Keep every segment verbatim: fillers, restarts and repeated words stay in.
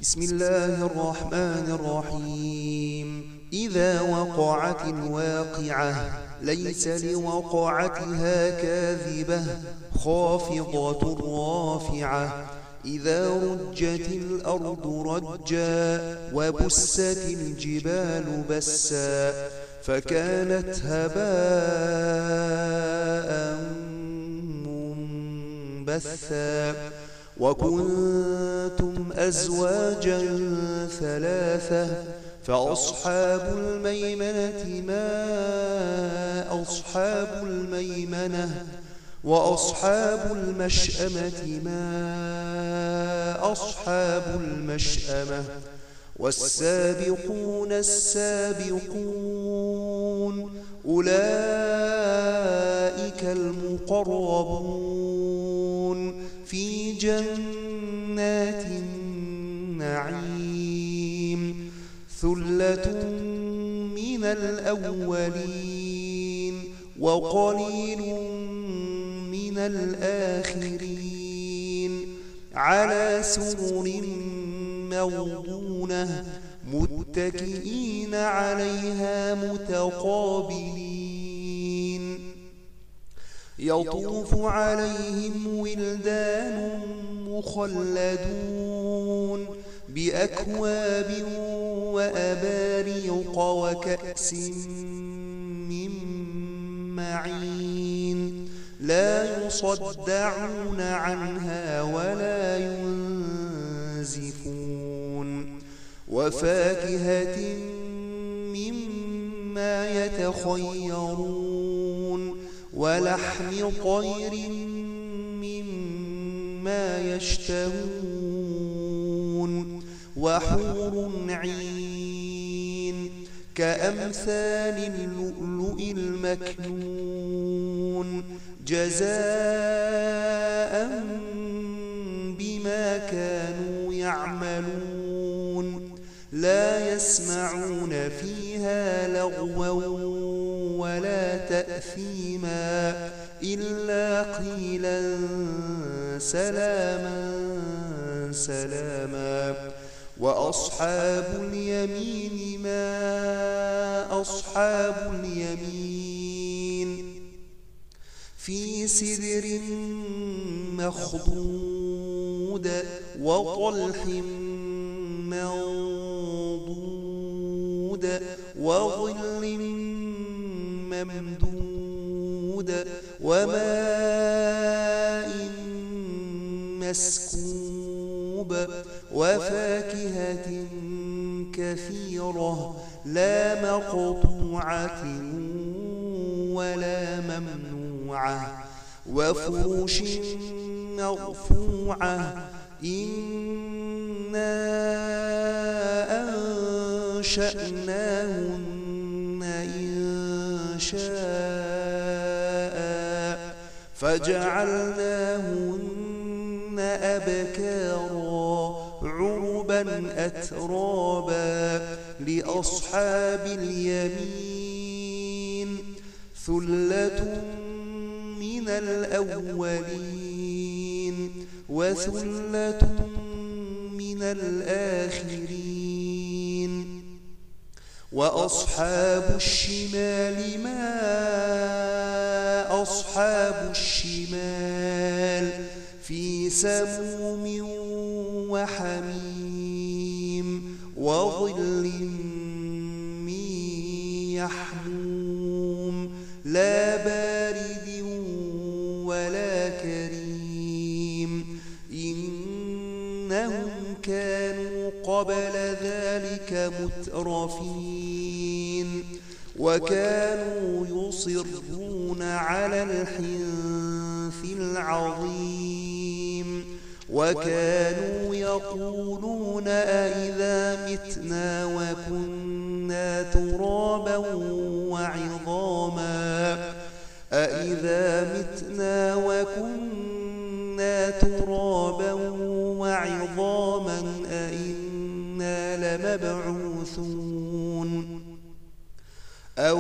بسم الله الرحمن الرحيم. إذا وقعت الواقعة ليس لوقعتها كاذبة خافضة رافعة. إذا رجت الأرض رجا وبست الجبال بسا فكانت هباء منبثا. وكنتم أزواجا ثلاثة فأصحاب الميمنة ما أصحاب الميمنة وأصحاب المشأمة ما أصحاب المشأمة. والسابقون السابقون أولئك المقربون في جنات النعيم. ثلة من الأولين وقليل من الآخرين. على سرر موضونة متكئين عليها متقابلين. يطوف عليهم ولدان مخلدون بأكواب وأباريق وكأس من معين. لا يصدعون عنها ولا ينزفون. وفاكهة مما يتخيرون ولحم طير مما يشتهون. وحور عين كأمثال اللؤلؤ المكنون جزاء بما كانوا يعملون. لا يسمعون فيها لغوا ولا تأثيما إلا قيلا سلاما سلاما. وأصحاب اليمين ما أصحاب اليمين في سدر مخضود وطلح منضود وظل ممدود وماء مسكوب. وفاكهة كثيرة لا مقطوعة ولا ممنوعة. وفرش مرفوعة إنا أنشأناهن إنشاء فجعلناهن أبكارا عربا أترابا لأصحاب اليمين. ثلة من الأولين وثلة من الآخرين. وأصحاب الشمال ما أصحاب الشمال في سموم وحميم وظل من يحموم لا بارد ولا كريم. إنهم كانوا قبل ذلك مترفين وكانوا يصرون على الحنث العظيم. وكانوا يقولون أئذا متنا وكنا ترابا وعظاما أئذا متنا وكنا ترابا وعظاما أئنا لمبعوثون أو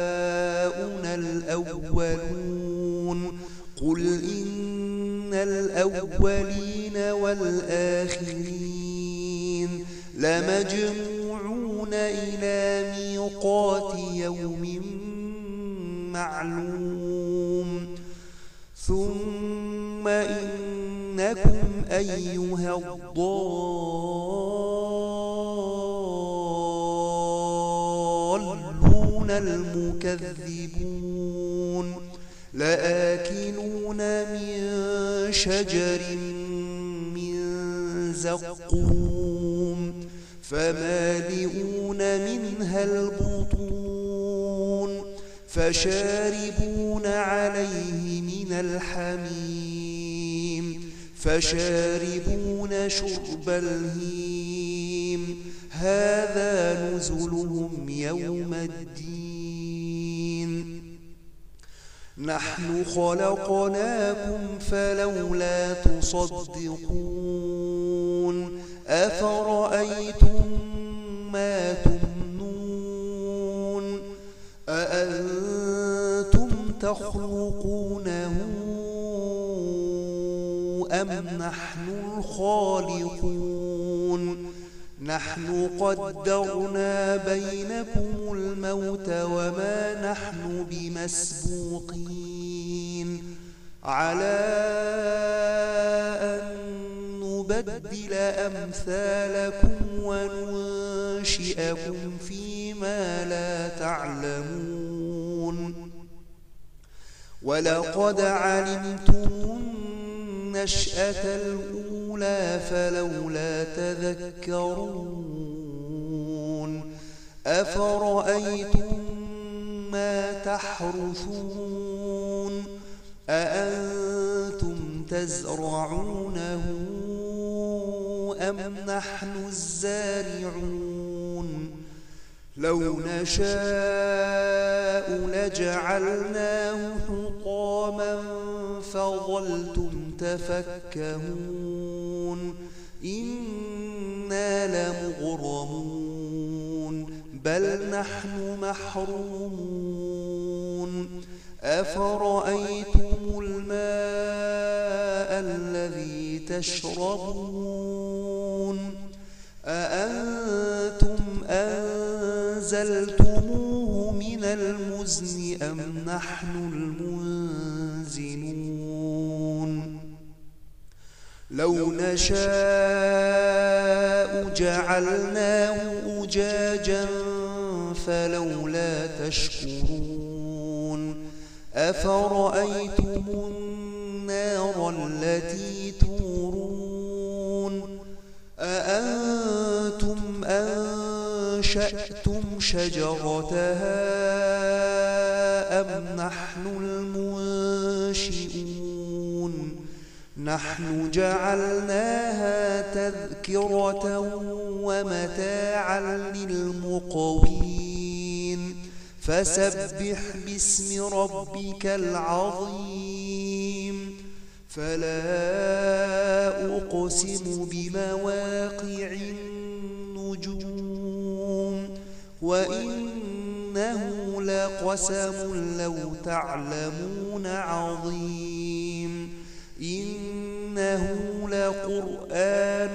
آباؤنا الأولون. قل إن الأولين والآخرين لمجموعون إلى ميقات يوم معلوم ثم إنكم أيها الضالون المكذبون لآكلون من شجر من زقوم فمالئون منها البطون فشاربون عليه من الحميم فشاربون شرب الهيم هذا نزلهم يوم الدين نحن خلقناكم فلولا تصدقون أفرأيتم ما تمنون أأنتم تخلقونه أم نحن الخالقون نحن قدرنا بينكم الموت وما نحن بمسبوقين على أن نبدل أمثالكم وننشئكم فيما لا تعلمون ولقد علمتم النشأة الأولى فلولا تذكرون أفرأيتم ما تحرثون أأنتم تزرعونه أم نحن الزارعون لو نشاء لجعلناه حطاما فظلتم تفكهون إنا لمغرمون بل نحن محرومون أفرأيتم الماء الذي تشربون أأنتم أنزلتموه من المزن أم نحن المنزلون لو نشاء جعلناه أجاجا فلولا تشكرون أفرأيتم النار التي تورون أأنتم أنشأتم شجرتها أم نحن المنشئون نحن جعلناها تذكرة ومتاعا للمقوين فسبح باسم ربك العظيم فلا أقسم بمواقع النجوم وإنه لقسم لو تعلمون عظيم إنه لقرآن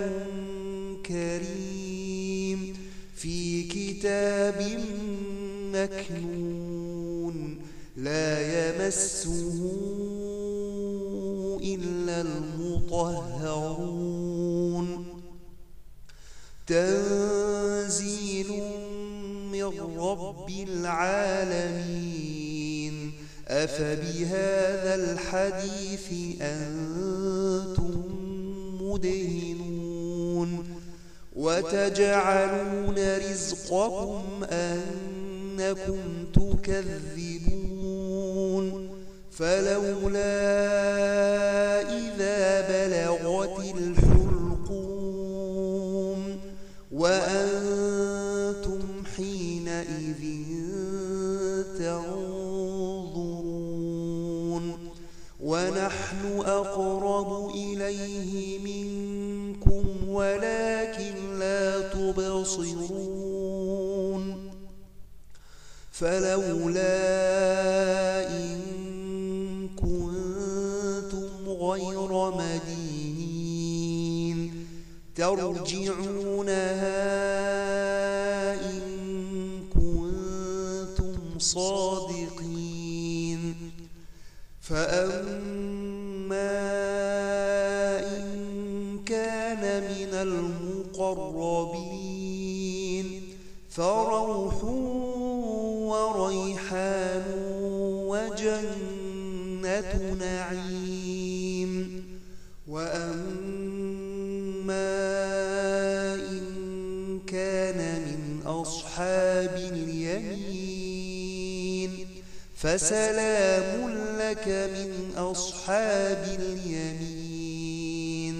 كريم في كتاب مكنون لا يمسه إلا المطهرون تنزيل من رب العالمين أفبهذا الحديث أنتم مدهنون وتجعلون رزقكم أنكم تكذبون فلولا إذا بلغت الحلقوم وأنتم حينئذ تنظرون ونحن أقرب إليه منكم ولكن لا تبصرون فلولا إن كنتم غير مدينين ترجعونها إن كنتم صادقين فأما إن كان من المقربين فروح وريحان وجنة نعيم وأما إن كان من أصحاب اليمين فسلام لك من أصحاب اليمين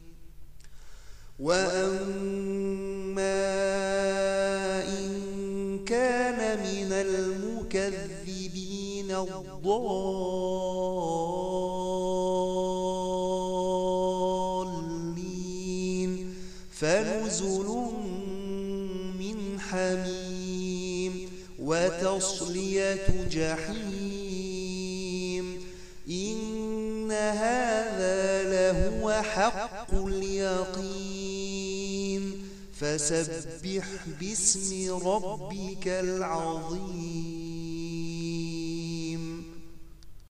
وأما إن كان من المكذبين الضالين فنزل من حميم وتصلية جحيم إن هذا لهو حق اليقين فسبح باسم ربك العظيم.